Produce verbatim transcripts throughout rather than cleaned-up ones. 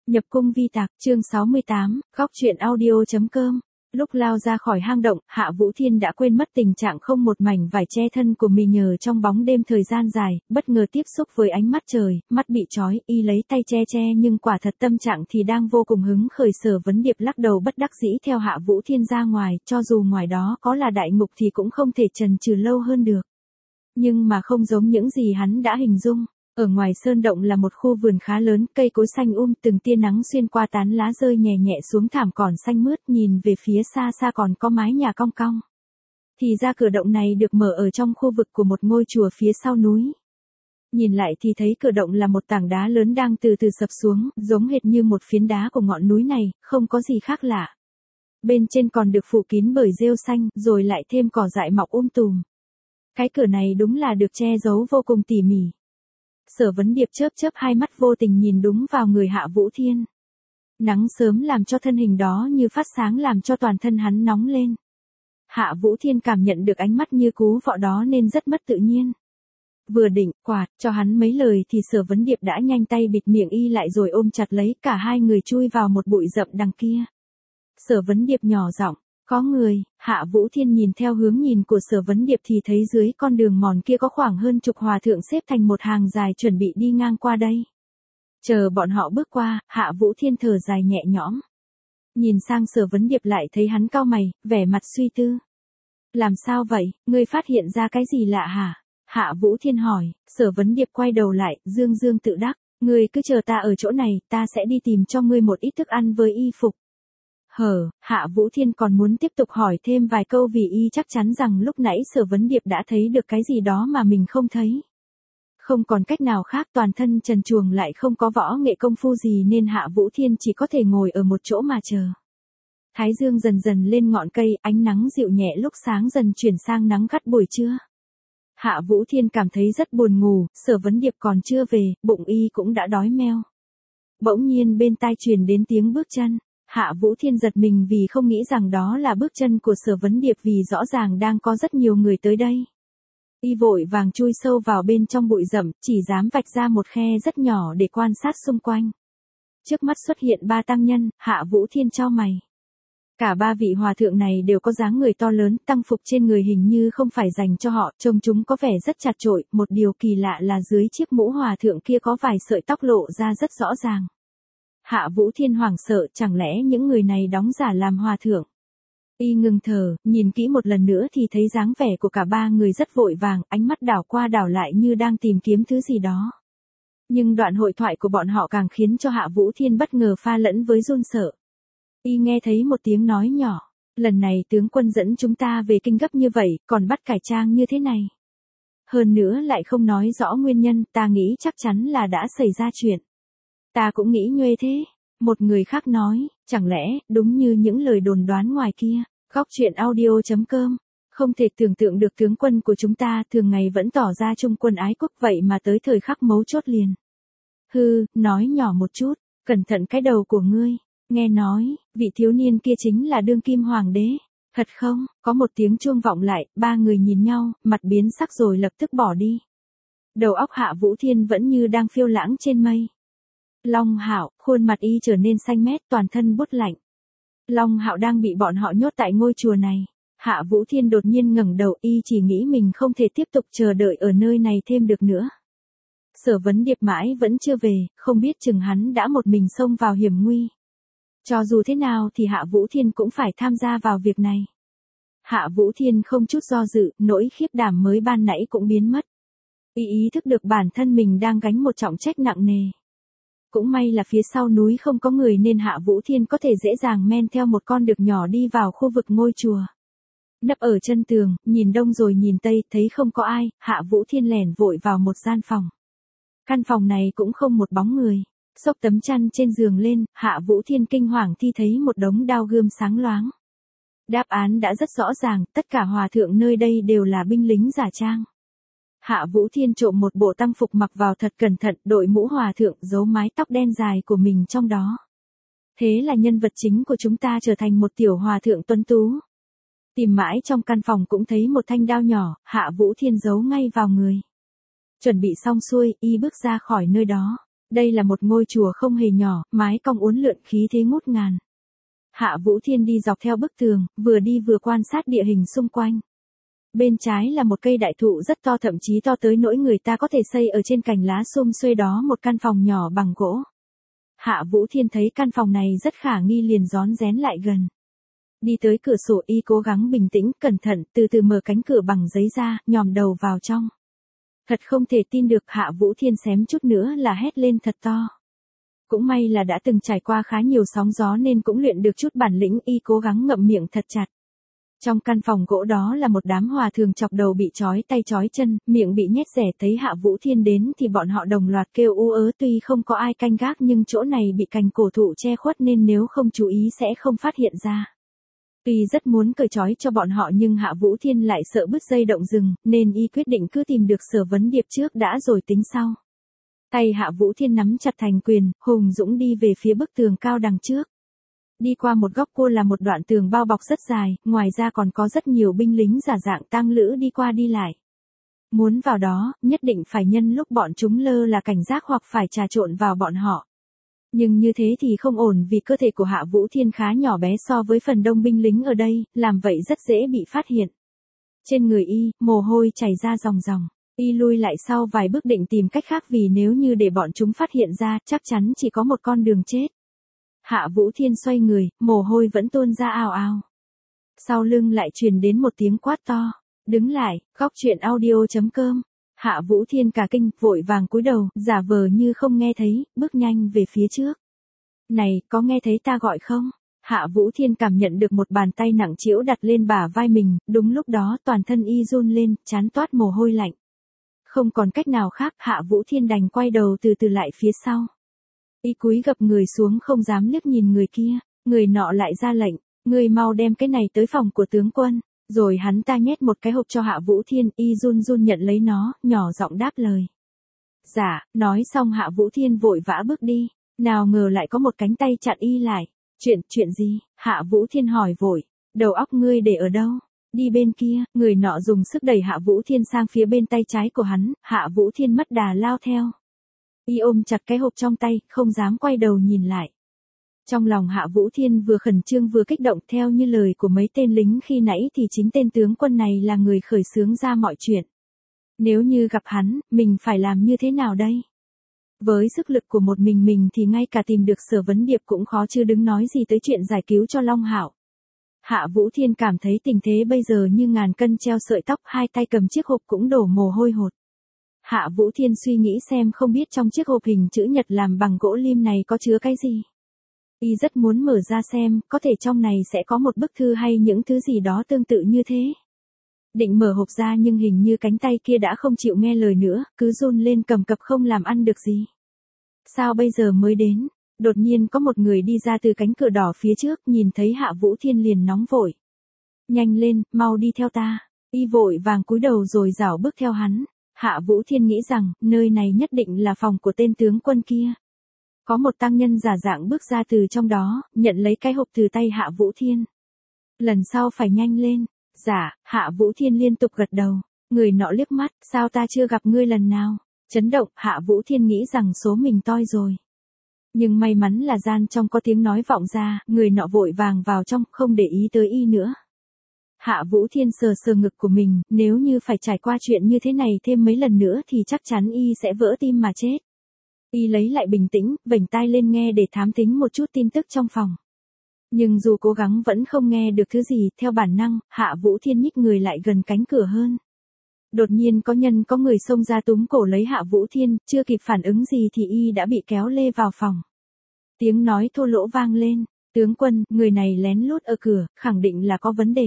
Nhập cung vi tạc, chương sáu mươi tám, góc truyện audio.com. Lúc lao ra khỏi hang động, Hạ Vũ Thiên đã quên mất tình trạng không một mảnh vải che thân của mình nhờ trong bóng đêm thời gian dài, bất ngờ tiếp xúc với ánh mắt trời, mắt bị trói, y lấy tay che che nhưng quả thật tâm trạng thì đang vô cùng hứng khởi. Sở Vấn Điệp lắc đầu bất đắc dĩ theo Hạ Vũ Thiên ra ngoài, cho dù ngoài đó có là đại ngục thì cũng không thể chần chừ lâu hơn được. Nhưng mà không giống những gì hắn đã hình dung. Ở ngoài sơn động là một khu vườn khá lớn, cây cối xanh um, từng tia nắng xuyên qua tán lá rơi nhẹ nhẹ xuống thảm cỏ xanh mướt, nhìn về phía xa xa còn có mái nhà cong cong. Thì ra cửa động này được mở ở trong khu vực của một ngôi chùa phía sau núi. Nhìn lại thì thấy cửa động là một tảng đá lớn đang từ từ sập xuống, giống hệt như một phiến đá của ngọn núi này, không có gì khác lạ. Bên trên còn được phủ kín bởi rêu xanh, rồi lại thêm cỏ dại mọc um tùm. Cái cửa này đúng là được che giấu vô cùng tỉ mỉ. Sở Vấn Điệp chớp chớp hai mắt vô tình nhìn đúng vào người Hạ Vũ Thiên. Nắng sớm làm cho thân hình đó như phát sáng làm cho toàn thân hắn nóng lên. Hạ Vũ Thiên cảm nhận được ánh mắt như cú vọ đó nên rất mất tự nhiên. Vừa định quạt cho hắn mấy lời thì Sở Vấn Điệp đã nhanh tay bịt miệng y lại rồi ôm chặt lấy, cả hai người chui vào một bụi rậm đằng kia. Sở Vấn Điệp nhỏ giọng, có người. Hạ Vũ Thiên nhìn theo hướng nhìn của Sở Vấn Điệp thì thấy dưới con đường mòn kia có khoảng hơn chục hòa thượng xếp thành một hàng dài chuẩn bị đi ngang qua đây. Chờ bọn họ bước qua, Hạ Vũ Thiên thở dài nhẹ nhõm. Nhìn sang Sở Vấn Điệp lại thấy hắn cau mày, vẻ mặt suy tư. Làm sao vậy, ngươi phát hiện ra cái gì lạ hả? Hạ Vũ Thiên hỏi. Sở Vấn Điệp quay đầu lại, dương dương tự đắc. Ngươi cứ chờ ta ở chỗ này, ta sẽ đi tìm cho ngươi một ít thức ăn với y phục. Hở, Hạ Vũ Thiên còn muốn tiếp tục hỏi thêm vài câu vì y chắc chắn rằng lúc nãy Sở Vấn Điệp đã thấy được cái gì đó mà mình không thấy. Không còn cách nào khác, toàn thân trần truồng lại không có võ nghệ công phu gì nên Hạ Vũ Thiên chỉ có thể ngồi ở một chỗ mà chờ. Thái dương dần dần lên ngọn cây, ánh nắng dịu nhẹ lúc sáng dần chuyển sang nắng gắt buổi trưa. Hạ Vũ Thiên cảm thấy rất buồn ngủ, Sở Vấn Điệp còn chưa về, bụng y cũng đã đói meo. Bỗng nhiên bên tai truyền đến tiếng bước chân. Hạ Vũ Thiên giật mình vì không nghĩ rằng đó là bước chân của Sở Vấn Điệp vì rõ ràng đang có rất nhiều người tới đây. Y vội vàng chui sâu vào bên trong bụi rậm, chỉ dám vạch ra một khe rất nhỏ để quan sát xung quanh. Trước mắt xuất hiện ba tăng nhân, Hạ Vũ Thiên chau mày. Cả ba vị hòa thượng này đều có dáng người to lớn, tăng phục trên người hình như không phải dành cho họ, trông chúng có vẻ rất chặt chội, một điều kỳ lạ là dưới chiếc mũ hòa thượng kia có vài sợi tóc lộ ra rất rõ ràng. Hạ Vũ Thiên hoảng sợ, chẳng lẽ những người này đóng giả làm hòa thượng. Y ngừng thở, nhìn kỹ một lần nữa thì thấy dáng vẻ của cả ba người rất vội vàng, ánh mắt đảo qua đảo lại như đang tìm kiếm thứ gì đó. Nhưng đoạn hội thoại của bọn họ càng khiến cho Hạ Vũ Thiên bất ngờ pha lẫn với run sợ. Y nghe thấy một tiếng nói nhỏ, lần này tướng quân dẫn chúng ta về kinh gấp như vậy, còn bắt cải trang như thế này. Hơn nữa lại không nói rõ nguyên nhân, ta nghĩ chắc chắn là đã xảy ra chuyện. Ta cũng nghĩ nhuê thế. Một người khác nói, chẳng lẽ, đúng như những lời đồn đoán ngoài kia. Góc truyện audio.com. Không thể tưởng tượng được tướng quân của chúng ta thường ngày vẫn tỏ ra trung quân ái quốc vậy mà tới thời khắc mấu chốt liền. Hư, nói nhỏ một chút, cẩn thận cái đầu của ngươi. Nghe nói, vị thiếu niên kia chính là đương kim hoàng đế. Thật không? Có một tiếng chuông vọng lại, ba người nhìn nhau, mặt biến sắc rồi lập tức bỏ đi. Đầu óc Hạ Vũ Thiên vẫn như đang phiêu lãng trên mây. Long Hạo, khuôn mặt y trở nên xanh mét, toàn thân buốt lạnh. Long Hạo đang bị bọn họ nhốt tại ngôi chùa này. Hạ Vũ Thiên đột nhiên ngẩng đầu, y chỉ nghĩ mình không thể tiếp tục chờ đợi ở nơi này thêm được nữa. Sở Vấn Điệp mãi vẫn chưa về, không biết chừng hắn đã một mình xông vào hiểm nguy. Cho dù thế nào thì Hạ Vũ Thiên cũng phải tham gia vào việc này. Hạ Vũ Thiên không chút do dự, nỗi khiếp đảm mới ban nãy cũng biến mất. Y ý thức được bản thân mình đang gánh một trọng trách nặng nề. Cũng may là phía sau núi không có người nên Hạ Vũ Thiên có thể dễ dàng men theo một con đường nhỏ đi vào khu vực ngôi chùa. Nấp ở chân tường, nhìn đông rồi nhìn tây, thấy không có ai, Hạ Vũ Thiên lẻn vội vào một gian phòng. Căn phòng này cũng không một bóng người. Xốc tấm chăn trên giường lên, Hạ Vũ Thiên kinh hoàng thi thấy một đống đao gươm sáng loáng. Đáp án đã rất rõ ràng, tất cả hòa thượng nơi đây đều là binh lính giả trang. Hạ Vũ Thiên trộm một bộ tăng phục mặc vào thật cẩn thận, đội mũ hòa thượng, giấu mái tóc đen dài của mình trong đó. Thế là nhân vật chính của chúng ta trở thành một tiểu hòa thượng tuấn tú. Tìm mãi trong căn phòng cũng thấy một thanh đao nhỏ, Hạ Vũ Thiên giấu ngay vào người. Chuẩn bị xong xuôi, y bước ra khỏi nơi đó. Đây là một ngôi chùa không hề nhỏ, mái cong uốn lượn khí thế ngút ngàn. Hạ Vũ Thiên đi dọc theo bức tường, vừa đi vừa quan sát địa hình xung quanh. Bên trái là một cây đại thụ rất to, thậm chí to tới nỗi người ta có thể xây ở trên cành lá sum xuê đó một căn phòng nhỏ bằng gỗ. Hạ Vũ Thiên thấy căn phòng này rất khả nghi liền rón rén lại gần. Đi tới cửa sổ, y cố gắng bình tĩnh, cẩn thận, từ từ mở cánh cửa bằng giấy ra, nhòm đầu vào trong. Thật không thể tin được, Hạ Vũ Thiên xém chút nữa là hét lên thật to. Cũng may là đã từng trải qua khá nhiều sóng gió nên cũng luyện được chút bản lĩnh, y cố gắng ngậm miệng thật chặt. Trong căn phòng gỗ đó là một đám hòa thượng chọc đầu bị trói tay trói chân, miệng bị nhét rẻ, thấy Hạ Vũ Thiên đến thì bọn họ đồng loạt kêu ú ớ, tuy không có ai canh gác nhưng chỗ này bị cành cổ thụ che khuất nên nếu không chú ý sẽ không phát hiện ra. Tuy rất muốn cởi trói cho bọn họ nhưng Hạ Vũ Thiên lại sợ bứt dây động rừng, nên y quyết định cứ tìm được Sở Vấn Điệp trước đã rồi tính sau. Tay Hạ Vũ Thiên nắm chặt thành quyền, hùng dũng đi về phía bức tường cao đằng trước. Đi qua một góc cua là một đoạn tường bao bọc rất dài, ngoài ra còn có rất nhiều binh lính giả dạng tang lữ đi qua đi lại. Muốn vào đó, nhất định phải nhân lúc bọn chúng lơ là cảnh giác hoặc phải trà trộn vào bọn họ. Nhưng như thế thì không ổn vì cơ thể của Hạ Vũ Thiên khá nhỏ bé so với phần đông binh lính ở đây, làm vậy rất dễ bị phát hiện. Trên người y, mồ hôi chảy ra ròng ròng, y lui lại sau vài bước định tìm cách khác vì nếu như để bọn chúng phát hiện ra chắc chắn chỉ có một con đường chết. Hạ Vũ Thiên xoay người, mồ hôi vẫn tuôn ra ào ào. Sau lưng lại truyền đến một tiếng quát to, đứng lại, góc truyện audio chấm com. Hạ Vũ Thiên cả kinh, vội vàng cúi đầu, giả vờ như không nghe thấy, bước nhanh về phía trước. Này, có nghe thấy ta gọi không? Hạ Vũ Thiên cảm nhận được một bàn tay nặng trĩu đặt lên bả vai mình, đúng lúc đó toàn thân y run lên, trán toát mồ hôi lạnh. Không còn cách nào khác, Hạ Vũ Thiên đành quay đầu từ từ lại phía sau. Y cúi gập người xuống không dám liếc nhìn người kia, người nọ lại ra lệnh, người mau đem cái này tới phòng của tướng quân. Rồi hắn ta nhét một cái hộp cho Hạ Vũ Thiên, y run run nhận lấy nó, nhỏ giọng đáp lời. Dạ, nói xong Hạ Vũ Thiên vội vã bước đi, nào ngờ lại có một cánh tay chặn y lại. Chuyện, chuyện gì? Hạ Vũ Thiên hỏi vội, đầu óc ngươi để ở đâu? Đi bên kia, người nọ dùng sức đẩy Hạ Vũ Thiên sang phía bên tay trái của hắn, Hạ Vũ Thiên mất đà lao theo. Y ôm chặt cái hộp trong tay, không dám quay đầu nhìn lại. Trong lòng Hạ Vũ Thiên vừa khẩn trương vừa kích động, theo như lời của mấy tên lính khi nãy thì chính tên tướng quân này là người khởi xướng ra mọi chuyện. Nếu như gặp hắn, mình phải làm như thế nào đây? Với sức lực của một mình mình thì ngay cả tìm được Sở Vấn Điệp cũng khó, chứ đừng nói gì tới chuyện giải cứu cho Long Hạo. Hạ Vũ Thiên cảm thấy tình thế bây giờ như ngàn cân treo sợi tóc, hai tay cầm chiếc hộp cũng đổ mồ hôi hột. Hạ Vũ Thiên suy nghĩ xem không biết trong chiếc hộp hình chữ nhật làm bằng gỗ lim này có chứa cái gì. Y rất muốn mở ra xem, có thể trong này sẽ có một bức thư hay những thứ gì đó tương tự như thế. Định mở hộp ra nhưng hình như cánh tay kia đã không chịu nghe lời nữa, cứ run lên cầm cập không làm ăn được gì. Sao bây giờ mới đến? Đột nhiên có một người đi ra từ cánh cửa đỏ phía trước, nhìn thấy Hạ Vũ Thiên liền nóng vội. Nhanh lên, mau đi theo ta. Y vội vàng cúi đầu rồi rảo bước theo hắn. Hạ Vũ Thiên nghĩ rằng, nơi này nhất định là phòng của tên tướng quân kia. Có một tăng nhân giả dạng bước ra từ trong đó, nhận lấy cái hộp từ tay Hạ Vũ Thiên. Lần sau phải nhanh lên. Dạ, Hạ Vũ Thiên liên tục gật đầu. Người nọ liếc mắt, sao ta chưa gặp ngươi lần nào? Chấn động, Hạ Vũ Thiên nghĩ rằng số mình toi rồi. Nhưng may mắn là gian trong có tiếng nói vọng ra, người nọ vội vàng vào trong, không để ý tới y nữa. Hạ Vũ Thiên sờ sờ ngực của mình, nếu như phải trải qua chuyện như thế này thêm mấy lần nữa thì chắc chắn y sẽ vỡ tim mà chết. Y lấy lại bình tĩnh, vểnh tai lên nghe để thám thính một chút tin tức trong phòng. Nhưng dù cố gắng vẫn không nghe được thứ gì, theo bản năng, Hạ Vũ Thiên nhích người lại gần cánh cửa hơn. Đột nhiên có nhân có người xông ra túm cổ lấy Hạ Vũ Thiên, chưa kịp phản ứng gì thì y đã bị kéo lê vào phòng. Tiếng nói thô lỗ vang lên, tướng quân, người này lén lút ở cửa, khẳng định là có vấn đề.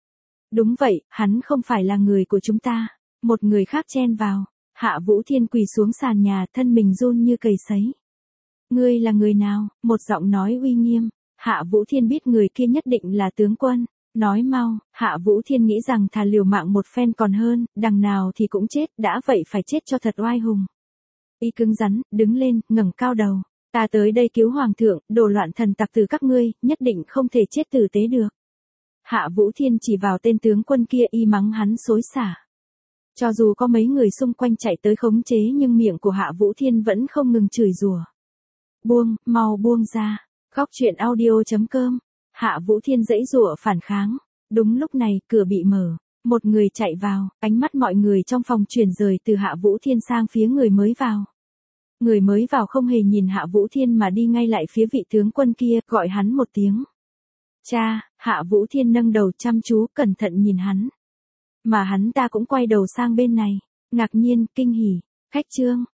Đúng vậy, hắn không phải là người của chúng ta. Một người khác chen vào. Hạ Vũ Thiên quỳ xuống sàn nhà, thân mình run như cầy sấy. Ngươi là người nào? Một giọng nói uy nghiêm. Hạ Vũ Thiên biết người kia nhất định là tướng quân. Nói mau, Hạ Vũ Thiên nghĩ rằng thà liều mạng một phen còn hơn, đằng nào thì cũng chết, đã vậy phải chết cho thật oai hùng. Y cứng rắn, đứng lên, ngẩng cao đầu. Ta tới đây cứu hoàng thượng, đổ loạn thần tặc từ các ngươi, nhất định không thể chết tử tế được. Hạ Vũ Thiên chỉ vào tên tướng quân kia, y mắng hắn xối xả. Cho dù có mấy người xung quanh chạy tới khống chế nhưng miệng của Hạ Vũ Thiên vẫn không ngừng chửi rủa. Buông, mau buông ra. Góc truyện audio chấm com. Hạ Vũ Thiên giãy giụa phản kháng. Đúng lúc này, cửa bị mở. Một người chạy vào, ánh mắt mọi người trong phòng chuyển rời từ Hạ Vũ Thiên sang phía người mới vào. Người mới vào không hề nhìn Hạ Vũ Thiên mà đi ngay lại phía vị tướng quân kia, gọi hắn một tiếng. Cha, Hạ Vũ Thiên nâng đầu chăm chú, cẩn thận nhìn hắn. Mà hắn ta cũng quay đầu sang bên này, ngạc nhiên, kinh hỉ. Khách Trương,